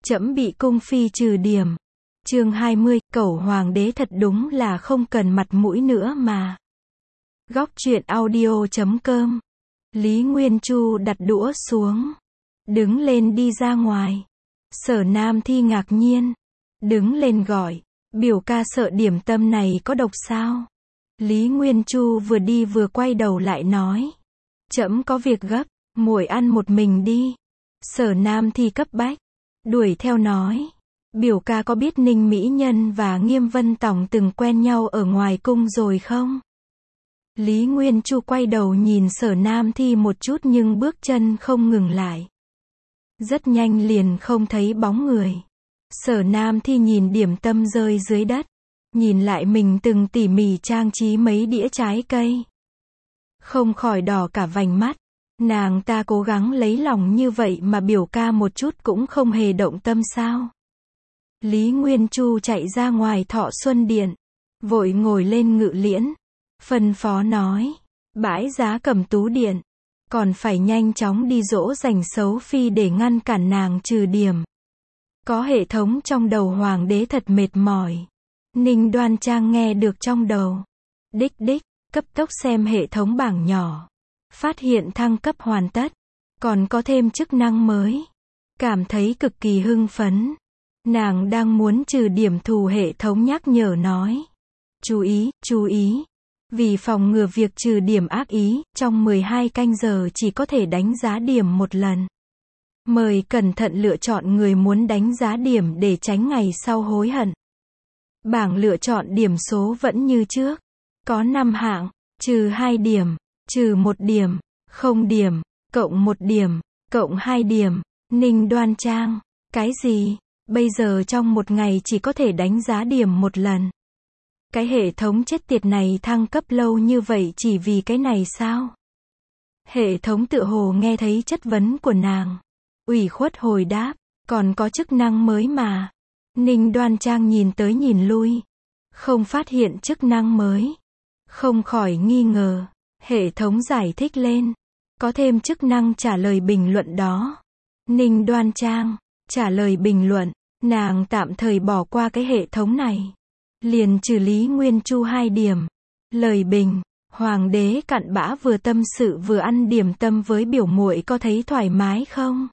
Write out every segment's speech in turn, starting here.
Trẫm bị cung phi trừ điểm. Chương 20, cẩu hoàng đế thật đúng là không cần mặt mũi nữa mà. Góc truyện audio.com. Lý Nguyên Chu đặt đũa xuống, đứng lên đi ra ngoài. Sở Nam Thi ngạc nhiên, đứng lên gọi, biểu ca sợ điểm tâm này có độc sao? Lý Nguyên Chu vừa đi vừa quay đầu lại nói, trẫm có việc gấp, muội ăn một mình đi. Sở Nam Thi cấp bách, đuổi theo nói, biểu ca có biết Ninh Mỹ Nhân và Nghiêm Vân Tòng từng quen nhau ở ngoài cung rồi không? Lý Nguyên Chu quay đầu nhìn Sở Nam Thi một chút nhưng bước chân không ngừng lại. Rất nhanh liền không thấy bóng người. Sở Nam Thi nhìn điểm tâm rơi dưới đất, nhìn lại mình từng tỉ mỉ trang trí mấy đĩa trái cây, không khỏi đỏ cả vành mắt. Nàng ta cố gắng lấy lòng như vậy mà biểu ca một chút cũng không hề động tâm sao? Lý Nguyên Chu chạy ra ngoài Thọ Xuân Điện, vội ngồi lên ngự liễn, phân phó nói, bãi Giá Cẩm Tú Điện, còn phải nhanh chóng đi dỗ dành xấu phi để ngăn cản nàng trừ điểm. Có hệ thống trong đầu hoàng đế thật mệt mỏi. Ninh Đoan Trang nghe được trong đầu. Đích đích, cấp tốc xem hệ thống bảng nhỏ. Phát hiện thăng cấp hoàn tất, còn có thêm chức năng mới. Cảm thấy cực kỳ hưng phấn. Nàng đang muốn trừ điểm thù, hệ thống nhắc nhở nói. Chú ý. Vì phòng ngừa việc trừ điểm ác ý, trong 12 canh giờ chỉ có thể đánh giá điểm một lần. Mời cẩn thận lựa chọn người muốn đánh giá điểm để tránh ngày sau hối hận. Bảng lựa chọn điểm số vẫn như trước. Có 5 hạng, trừ 2 điểm, trừ 1 điểm, 0 điểm, cộng 1 điểm, cộng 2 điểm. Ninh Đoan Trang, cái gì? Bây giờ trong một ngày chỉ có thể đánh giá điểm một lần. Cái hệ thống chết tiệt này thăng cấp lâu như vậy chỉ vì cái này sao? Hệ thống tựa hồ nghe thấy chất vấn của nàng, ủy khuất hồi đáp, còn có chức năng mới mà. Ninh Đoan Trang nhìn tới nhìn lui, không phát hiện chức năng mới, không khỏi nghi ngờ. Hệ thống giải thích lên, có thêm chức năng trả lời bình luận đó. Ninh Đoan Trang, trả lời bình luận, nàng tạm thời bỏ qua cái hệ thống này. Liền trừ Lý Nguyên Chu 2 điểm. Lời bình, hoàng đế cặn bã vừa tâm sự vừa ăn điểm tâm với biểu muội có thấy thoải mái không?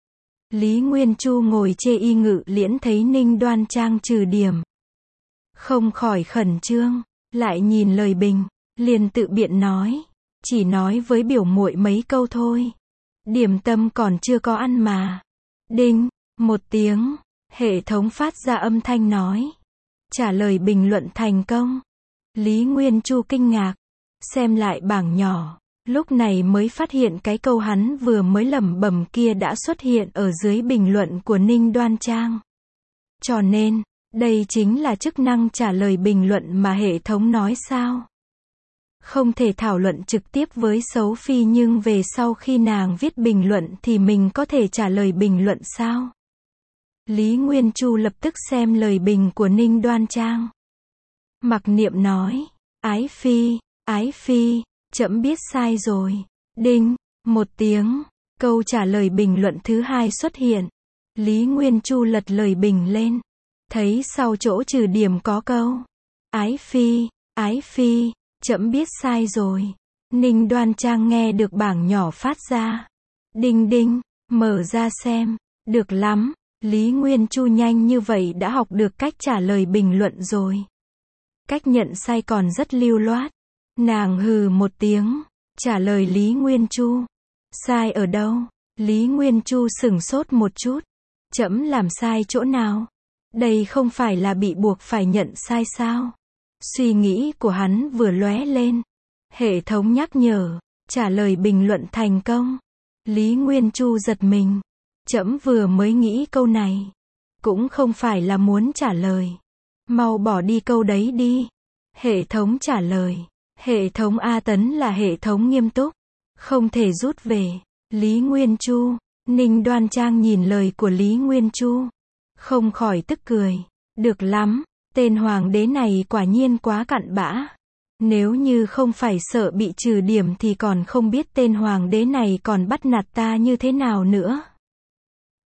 Lý Nguyên Chu ngồi chê y ngự liễn thấy Ninh Đoan Trang trừ điểm, không khỏi khẩn trương, lại nhìn lời bình, liền tự biện nói, chỉ nói với biểu muội mấy câu thôi. Điểm tâm còn chưa có ăn mà. Đinh, một tiếng, hệ thống phát ra âm thanh nói, trả lời bình luận thành công. Lý Nguyên Chu kinh ngạc, xem lại bảng nhỏ, lúc này mới phát hiện cái câu hắn vừa mới lẩm bẩm kia đã xuất hiện ở dưới bình luận của Ninh Đoan Trang. Cho nên, đây chính là chức năng trả lời bình luận mà hệ thống nói sao? Không thể thảo luận trực tiếp với xấu phi nhưng về sau khi nàng viết bình luận thì mình có thể trả lời bình luận sao? Lý Nguyên Chu lập tức xem lời bình của Ninh Đoan Trang. Mặc niệm nói, ái phi, trẫm biết sai rồi. Đinh, một tiếng, câu trả lời bình luận thứ 2 xuất hiện. Lý Nguyên Chu lật lời bình lên, thấy sau chỗ trừ điểm có câu, ái phi, trẫm biết sai rồi. Ninh Đoan Trang nghe được bảng nhỏ phát ra. Đinh đinh, mở ra xem, được lắm. Lý Nguyên Chu nhanh như vậy đã học được cách trả lời bình luận rồi. Cách nhận sai còn rất lưu loát. Nàng hừ một tiếng, trả lời Lý Nguyên Chu. Sai ở đâu? Lý Nguyên Chu sửng sốt một chút. Trẫm làm sai chỗ nào? Đây không phải là bị buộc phải nhận sai sao? Suy nghĩ của hắn vừa lóe lên. Hệ thống nhắc nhở, trả lời bình luận thành công. Lý Nguyên Chu giật mình. Trẫm vừa mới nghĩ câu này, cũng không phải là muốn trả lời. Mau bỏ đi câu đấy đi. Hệ thống trả lời. Hệ thống A Tấn là hệ thống nghiêm túc, không thể rút về. Lý Nguyên Chu, Ninh Đoan Trang nhìn lời của Lý Nguyên Chu, không khỏi tức cười. Được lắm, tên hoàng đế này quả nhiên quá cặn bã. Nếu như không phải sợ bị trừ điểm thì còn không biết tên hoàng đế này còn bắt nạt ta như thế nào nữa.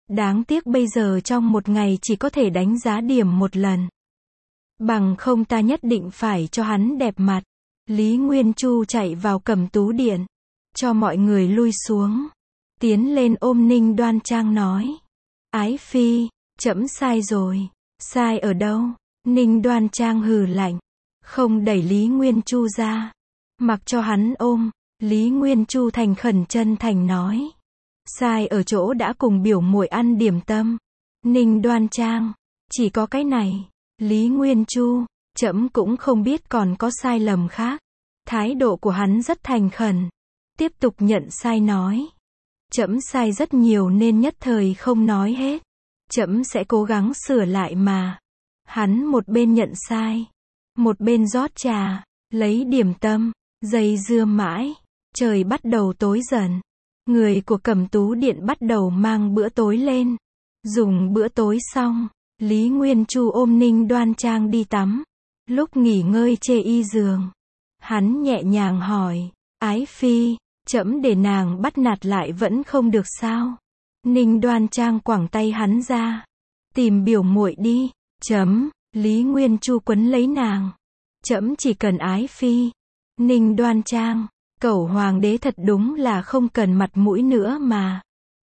Đáng tiếc bây giờ trong một ngày chỉ có thể đánh giá điểm một lần. Bằng không ta nhất định phải cho hắn đẹp mặt. Lý Nguyên Chu chạy vào Cẩm Tú Điện, cho mọi người lui xuống. Tiến lên ôm Ninh Đoan Trang nói. Ái phi, trẫm sai rồi. Sai ở đâu? Ninh Đoan Trang hừ lạnh. Không đẩy Lý Nguyên Chu ra. Mặc cho hắn ôm. Lý Nguyên Chu thành khẩn chân thành nói. Sai ở chỗ đã cùng biểu muội ăn điểm tâm. Ninh Đoan Trang. Chỉ có cái này. Lý Nguyên Chu. Trẫm cũng không biết còn có sai lầm khác. Thái độ của hắn rất thành khẩn. Tiếp tục nhận sai nói. Trẫm sai rất nhiều nên nhất thời không nói hết. Trẫm sẽ cố gắng sửa lại mà. Hắn một bên nhận sai, một bên rót trà, lấy điểm tâm, dây dưa mãi. Trời bắt đầu tối dần. Người của Cẩm Tú Điện bắt đầu mang bữa tối lên. Dùng bữa tối xong, Lý Nguyên Chu ôm Ninh Đoan Trang đi tắm. Lúc nghỉ ngơi chê y giường, hắn nhẹ nhàng hỏi, Ái phi, trẫm để nàng bắt nạt lại vẫn không được sao? Ninh Đoan Trang quẳng tay hắn ra. Tìm biểu muội đi. Chấm. Lý Nguyên Chu quấn lấy nàng. Trẫm chỉ cần ái phi. Ninh Đoan Trang. Cẩu hoàng đế thật đúng là không cần mặt mũi nữa mà.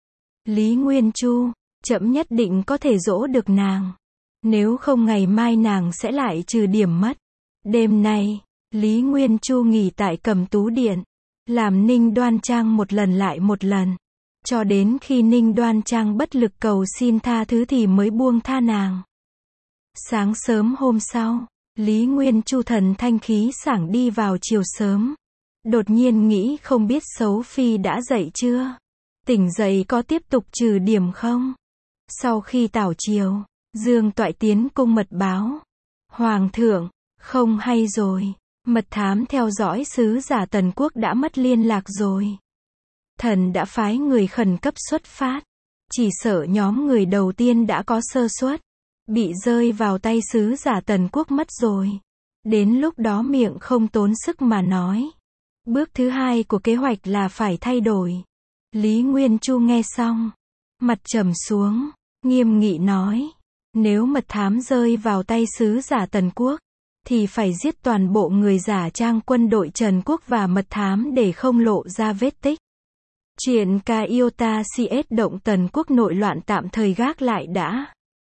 Lý Nguyên Chu. Trẫm nhất định có thể dỗ được nàng. Nếu không ngày mai nàng sẽ lại trừ điểm mất. Đêm nay, Lý Nguyên Chu nghỉ tại Cẩm Tú Điện. Làm Ninh Đoan Trang một lần lại một lần. Cho đến khi Ninh Đoan Trang bất lực cầu xin tha thứ thì mới buông tha nàng. Sáng sớm hôm sau, Lý Nguyên Chu thần thanh khí sảng đi vào chiều sớm. Đột nhiên nghĩ không biết Xấu Phi đã dậy chưa? Tỉnh dậy có tiếp tục trừ điểm không? Sau khi tảo chiều, Dương Toại tiến cung mật báo. Hoàng thượng, không hay rồi. Mật thám theo dõi sứ giả Tần Quốc đã mất liên lạc rồi. Thần đã phái người khẩn cấp xuất phát. Chỉ sợ nhóm người đầu tiên đã có sơ suất. Bị rơi vào tay sứ giả Tần Quốc mất rồi. Đến lúc đó miệng không tốn sức mà nói. Bước thứ hai của kế hoạch là phải thay đổi. Lý Nguyên Chu nghe xong. Mặt trầm xuống. Nghiêm nghị nói. Nếu mật thám rơi vào tay sứ giả Tần Quốc. Thì phải giết toàn bộ người giả trang quân đội Trần Quốc và mật thám để không lộ ra vết tích. Chuyện ca Iota CS động Tần Quốc nội loạn tạm thời gác lại đã.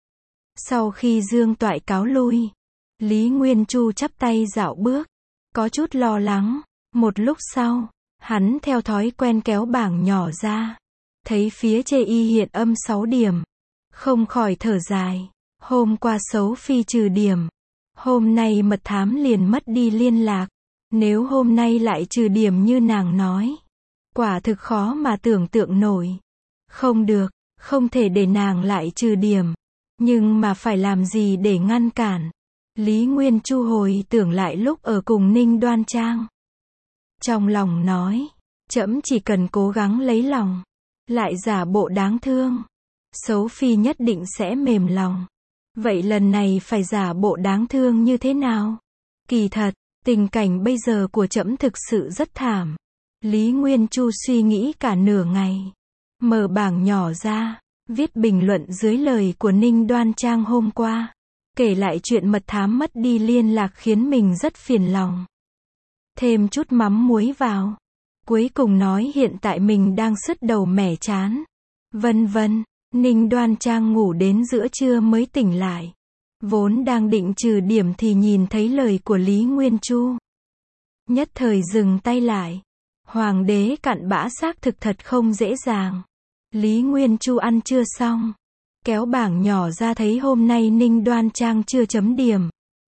Sau khi Dương Toại cáo lui, Lý Nguyên Chu chắp tay dạo bước, có chút lo lắng. Một lúc sau, hắn theo thói quen kéo bảng nhỏ ra, thấy phía chê y hiện âm 6 điểm, không khỏi thở dài. Hôm qua Xấu Phi trừ điểm, hôm nay mật thám liền mất đi liên lạc. Nếu hôm nay lại trừ điểm như nàng nói, quả thực khó mà tưởng tượng nổi. Không được, không thể để nàng lại trừ điểm. Nhưng mà phải làm gì để ngăn cản? Lý Nguyên Chu hồi tưởng lại lúc ở cùng Ninh Đoan Trang. Trong lòng nói, trẫm chỉ cần cố gắng lấy lòng, lại giả bộ đáng thương. Xấu Phi nhất định sẽ mềm lòng. Vậy lần này phải giả bộ đáng thương như thế nào? Kỳ thật, tình cảnh bây giờ của trẫm thực sự rất thảm. Lý Nguyên Chu suy nghĩ cả nửa ngày. Mở bảng nhỏ ra, viết bình luận dưới lời của Ninh Đoan Trang hôm qua. Kể lại chuyện mật thám mất đi liên lạc khiến mình rất phiền lòng. Thêm chút mắm muối vào. Cuối cùng nói hiện tại mình đang sứt đầu mẻ chán. Vân vân. Ninh Đoan Trang ngủ đến giữa trưa mới tỉnh lại. Vốn đang định trừ điểm thì nhìn thấy lời của Lý Nguyên Chu. Nhất thời dừng tay lại. Hoàng đế cặn bã xác thực thật không dễ dàng. Lý Nguyên Chu ăn chưa xong. Kéo bảng nhỏ ra thấy hôm nay Ninh Đoan Trang chưa chấm điểm.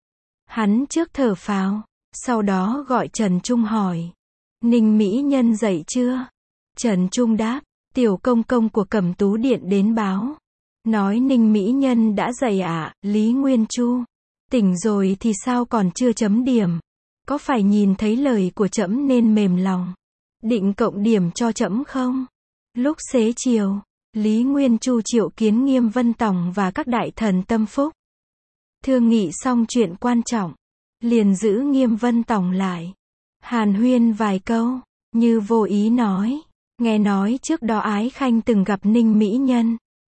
Hắn trước thở phào. Sau đó gọi Trần Trung hỏi. Ninh Mỹ Nhân dậy chưa? Trần Trung đáp. Tiểu công công của Cẩm Tú Điện đến báo. Nói Ninh Mỹ Nhân đã dậy ạ. Lý Nguyên Chu. Tỉnh rồi thì sao còn chưa chấm điểm? Có phải nhìn thấy lời của trẫm nên mềm lòng? Định cộng điểm cho trẫm không? Lúc xế chiều, Lý Nguyên Chu triệu kiến Nghiêm Vân Tòng và các đại thần tâm phúc. Thương nghị xong chuyện quan trọng, liền giữ Nghiêm Vân Tòng lại. Hàn huyên vài câu, như vô ý nói. Nghe nói trước đó Ái Khanh từng gặp Ninh Mỹ Nhân.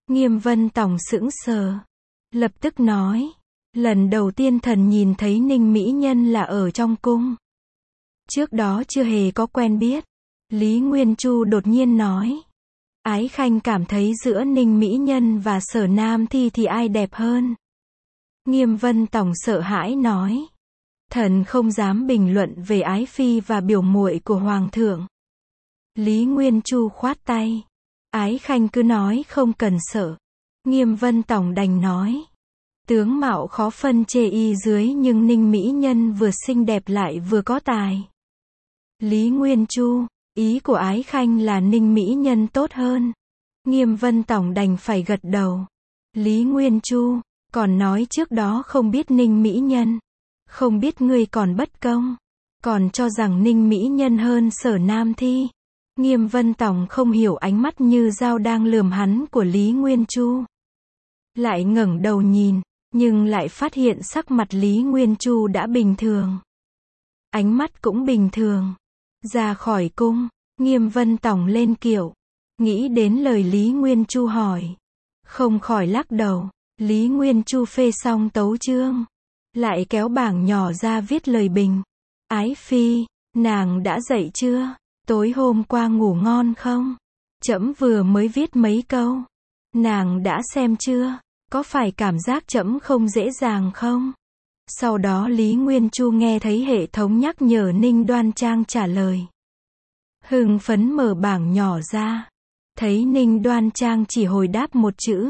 Nghiêm Vân Tòng sững sờ. Lập tức nói. Lần đầu tiên thần nhìn thấy Ninh Mỹ Nhân là ở trong cung. Trước đó chưa hề có quen biết. Lý Nguyên Chu đột nhiên nói. Ái Khanh cảm thấy giữa Ninh Mỹ Nhân và Sở Nam Thi thì ai đẹp hơn? Nghiêm Vân Tòng sợ hãi nói. Thần không dám bình luận về ái phi và biểu muội của Hoàng thượng. Lý Nguyên Chu khoát tay. Ái Khanh cứ nói không cần sợ. Nghiêm Vân Tòng đành nói. Tướng mạo khó phân chê y dưới nhưng Ninh Mỹ Nhân vừa xinh đẹp lại vừa có tài. Lý Nguyên Chu, ý của Ái Khanh là Ninh Mỹ Nhân tốt hơn. Nghiêm Vân Tòng đành phải gật đầu. Lý Nguyên Chu, còn nói trước đó không biết Ninh Mỹ Nhân. Không biết ngươi còn bất công. Còn cho rằng Ninh Mỹ Nhân hơn Sở Nam Thi. Nghiêm Vân Tòng không hiểu ánh mắt như dao đang lườm hắn của Lý Nguyên Chu. Lại ngẩng đầu nhìn, nhưng lại phát hiện sắc mặt Lý Nguyên Chu đã bình thường. Ánh mắt cũng bình thường. Ra khỏi cung, Nghiêm Vân Tòng lên kiệu. Nghĩ đến lời Lý Nguyên Chu hỏi. Không khỏi lắc đầu. Lý Nguyên Chu phê xong tấu chương. Lại kéo bảng nhỏ ra viết lời bình. Ái phi, nàng đã dậy chưa? Tối hôm qua ngủ ngon không? Trẫm vừa mới viết mấy câu. Nàng đã xem chưa? Có phải cảm giác trẫm không dễ dàng không? Sau đó Lý Nguyên Chu nghe thấy hệ thống nhắc nhở Ninh Đoan Trang trả lời. Hưng phấn mở bảng nhỏ ra. Thấy Ninh Đoan Trang chỉ hồi đáp một chữ.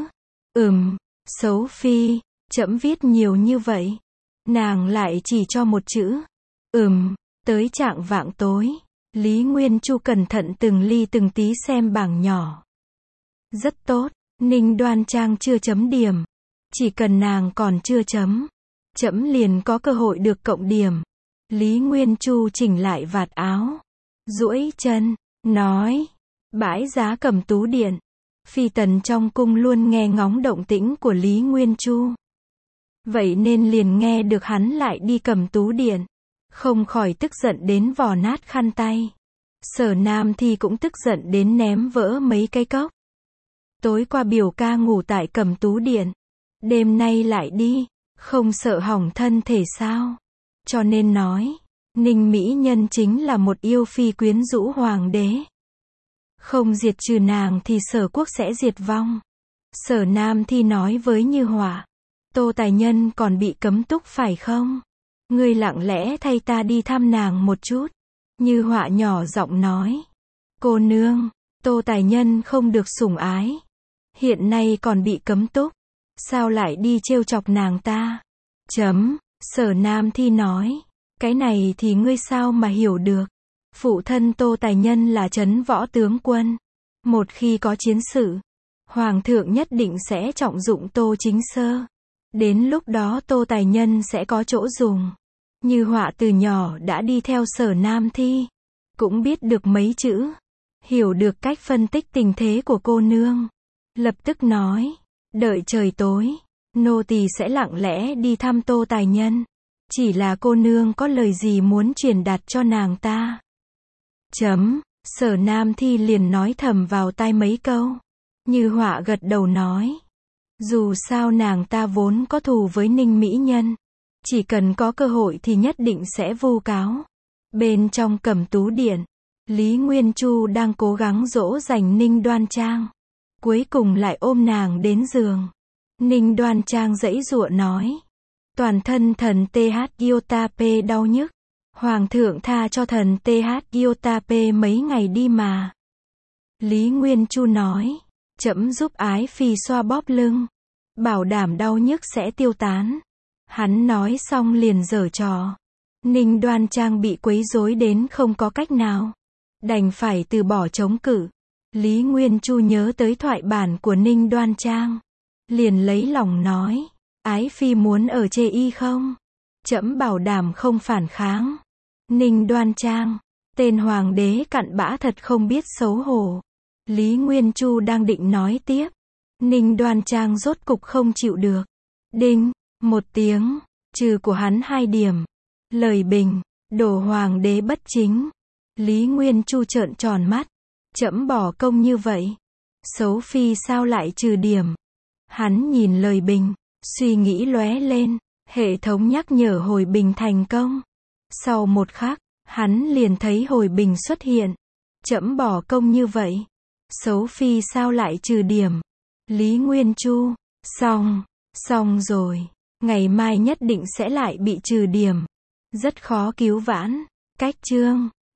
Xấu phi, trẫm viết nhiều như vậy. Nàng lại chỉ cho một chữ. Tới trạng vạng tối. Lý Nguyên Chu cẩn thận từng ly từng tí xem bảng nhỏ. Rất tốt, Ninh Đoan Trang chưa chấm điểm. Chỉ cần nàng còn chưa chấm, trẫm liền có cơ hội được cộng điểm. Lý Nguyên Chu chỉnh lại vạt áo. Duỗi chân, nói. Bãi giá Cẩm Tú Điện. Phi tần trong cung luôn nghe ngóng động tĩnh của Lý Nguyên Chu. Vậy nên liền nghe được hắn lại đi Cẩm Tú Điện. Không khỏi tức giận đến vò nát khăn tay. Sở Nam Thi cũng tức giận đến ném vỡ mấy cái cốc. Tối qua biểu ca ngủ tại Cẩm Tú Điện. Đêm nay lại đi, không sợ hỏng thân thể sao? Cho nên nói, Ninh Mỹ Nhân chính là một yêu phi quyến rũ hoàng đế. Không diệt trừ nàng thì Sở quốc sẽ diệt vong. Sở Nam Thi nói với Như Họa. Tô Tài Nhân còn bị cấm túc phải không? Ngươi lặng lẽ thay ta đi thăm nàng một chút. Như Họa nhỏ giọng nói. Cô nương, Tô Tài Nhân không được sủng ái. Hiện nay còn bị cấm túc. Sao lại đi trêu chọc nàng ta? Sở Nam Thi nói. Cái này thì ngươi sao mà hiểu được? Phụ thân Tô Tài Nhân là trấn võ tướng quân. Một khi có chiến sự, Hoàng thượng nhất định sẽ trọng dụng Tô Chính Sơ. Đến lúc đó Tô Tài Nhân sẽ có chỗ dùng. Như Họa từ nhỏ đã đi theo Sở Nam Thi. Cũng biết được mấy chữ. Hiểu được cách phân tích tình thế của cô nương. Lập tức nói. Đợi trời tối, nô tỳ sẽ lặng lẽ đi thăm Tô Tài Nhân. Chỉ là cô nương có lời gì muốn truyền đạt cho nàng ta? Sở Nam Thi liền nói thầm vào tai mấy câu. Như Họa gật đầu nói. Dù sao nàng ta vốn có thù với Ninh Mỹ Nhân. Chỉ cần có cơ hội thì nhất định sẽ vu cáo. Bên trong Cẩm Tú Điện, Lý Nguyên Chu đang cố gắng dỗ dành Ninh Đoan Trang. Cuối cùng lại ôm nàng đến giường. Ninh Đoan Trang giãy giụa nói. Toàn thân thần TH Gyotape đau nhức. Hoàng thượng tha cho thần TH Gyotape mấy ngày đi mà. Lý Nguyên Chu nói. Trẫm giúp ái phi xoa bóp lưng. Bảo đảm đau nhức sẽ tiêu tán. Hắn nói xong liền giở trò. Ninh Đoan Trang bị quấy rối đến không có cách nào. Đành phải từ bỏ chống cự. Lý Nguyên Chu nhớ tới thoại bản của Ninh Đoan Trang. Liền lấy lòng nói. Ái phi muốn ở chê y không? Trẫm bảo đảm không phản kháng. Ninh Đoan Trang. Tên hoàng đế cặn bã thật không biết xấu hổ. Lý Nguyên Chu đang định nói tiếp. Ninh Đoan Trang rốt cục không chịu được. Đinh, một tiếng. Trừ của hắn 2 điểm. Lời bình. Đổ hoàng đế bất chính. Lý Nguyên Chu trợn tròn mắt. Trẫm bỏ công như vậy. Xấu Phi sao lại trừ điểm? Hắn nhìn lời bình, suy nghĩ lóe lên, hệ thống nhắc nhở hồi bình thành công. Sau một khắc, hắn liền thấy hồi bình xuất hiện. Trẫm bỏ công như vậy. Xấu Phi sao lại trừ điểm? Lý Nguyên Chu, xong rồi. Ngày mai nhất định sẽ lại bị trừ điểm. Rất khó cứu vãn. Cách chương